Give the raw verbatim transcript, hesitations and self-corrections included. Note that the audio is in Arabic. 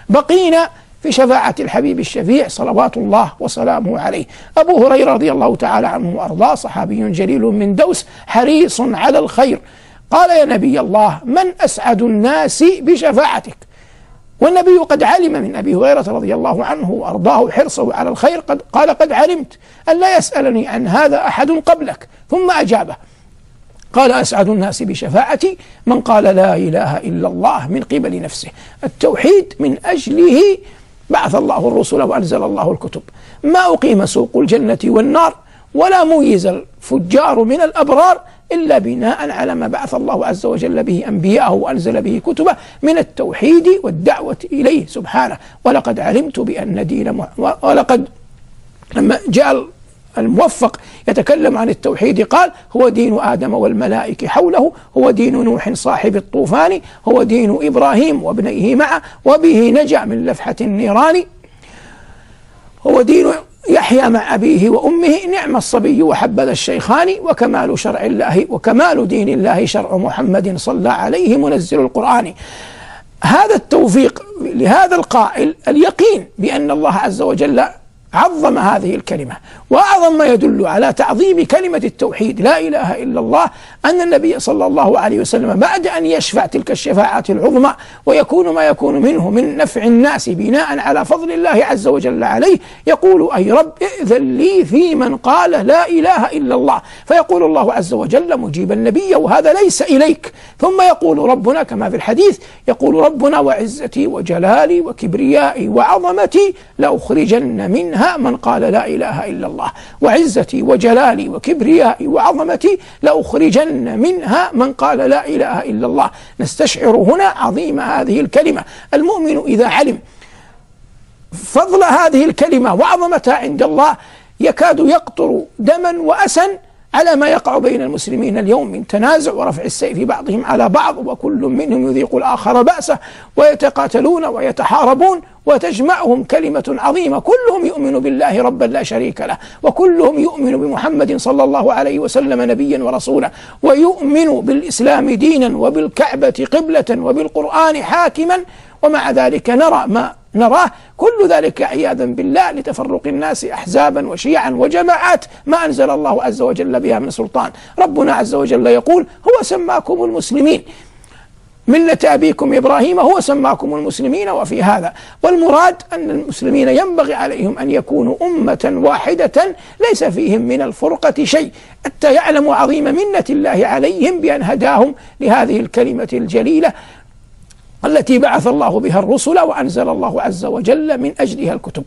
بقينا في شفاعة الحبيب الشفيع صلوات الله وسلامه عليه. أبو هريرة رضي الله تعالى عنه وأرضاه صحابي جليل من دوس حريص على الخير، قال: يا نبي الله، من أسعد الناس بشفاعتك؟ والنبي قد علم من أبي هريرة رضي الله عنه وأرضاه حرصه على الخير، قد قال: قد علمت أن لا يسألني عن هذا أحد قبلك. ثم أجابه قال: أسعد الناس بشفاعتي من قال لا إله إلا الله من قبل نفسه. التوحيد من أجله بعث الله الرسل وأنزل الله الكتب. ما أقيم سوق الجنة والنار ولا ميز الفجار من الأبرار إلا بناء على ما بعث الله عز وجل به أنبياءه وأنزل به كتبه من التوحيد والدعوة إليه سبحانه. ولقد علمت بأن دين مح... ولقد لما جاء الموفق يتكلم عن التوحيد قال: هو دين آدم والملائكة حوله، هو دين نوح صاحب الطوفان، هو دين إبراهيم وابنيه معه وبه نجا من لفحة النيران، هو دين يحيى مع أبيه وأمه، نعم الصبي وحبذا الشيخان، وكمال شرع الله وكمال دين الله شرع محمد صلى عليه منزل القرآن. هذا التوفيق لهذا القائل اليقين بأن الله عز وجل عظم هذه الكلمة. وأعظم ما يدل على تعظيم كلمة التوحيد لا إله إلا الله أن النبي صلى الله عليه وسلم بعد أن يشفع تلك الشفاعات العظمى ويكون ما يكون منه من نفع الناس بناء على فضل الله عز وجل عليه، يقول: أي رب ائذن لي في من قال لا إله إلا الله. فيقول الله عز وجل مجيب النبي: وهذا ليس إليك. ثم يقول ربنا كما في الحديث، يقول ربنا: وعزتي وجلالي وكبريائي وعظمتي لأخرجن منها من قال لا إله إلا الله. وعزتي وجلالي وكبريائي وعظمتي لأخرجن منها من قال لا إله إلا الله. نستشعر هنا عظيم هذه الكلمة. المؤمن إذا علم فضل هذه الكلمة وعظمتها عند الله يكاد يقطر دما وأسا على ما يقع بين المسلمين اليوم من تنازع ورفع السيف بعضهم على بعض، وكل منهم يذيق الآخر بأسه، ويتقاتلون ويتحاربون، وتجمعهم كلمة عظيمة: كلهم يؤمن بالله ربا لا شريك له، وكلهم يؤمن بمحمد صلى الله عليه وسلم نبيا ورسولا، ويؤمن بالإسلام دينا وبالكعبة قبلة وبالقرآن حاكما. ومع ذلك نرى ما نراه، كل ذلك عياذا بالله لتفرق الناس أحزابا وشيعا وجماعات ما أنزل الله عز وجل بها من سلطان. ربنا عز وجل يقول: هو سماكم المسلمين ملة أبيكم إبراهيم، هو سماكم المسلمين. وفي هذا والمراد أن المسلمين ينبغي عليهم أن يكونوا أمة واحدة ليس فيهم من الفرقة شيء، حتى يعلموا عظيم منة الله عليهم بأن هداهم لهذه الكلمة الجليلة التي بعث الله بها الرسل وأنزل الله عز وجل من أجلها الكتب.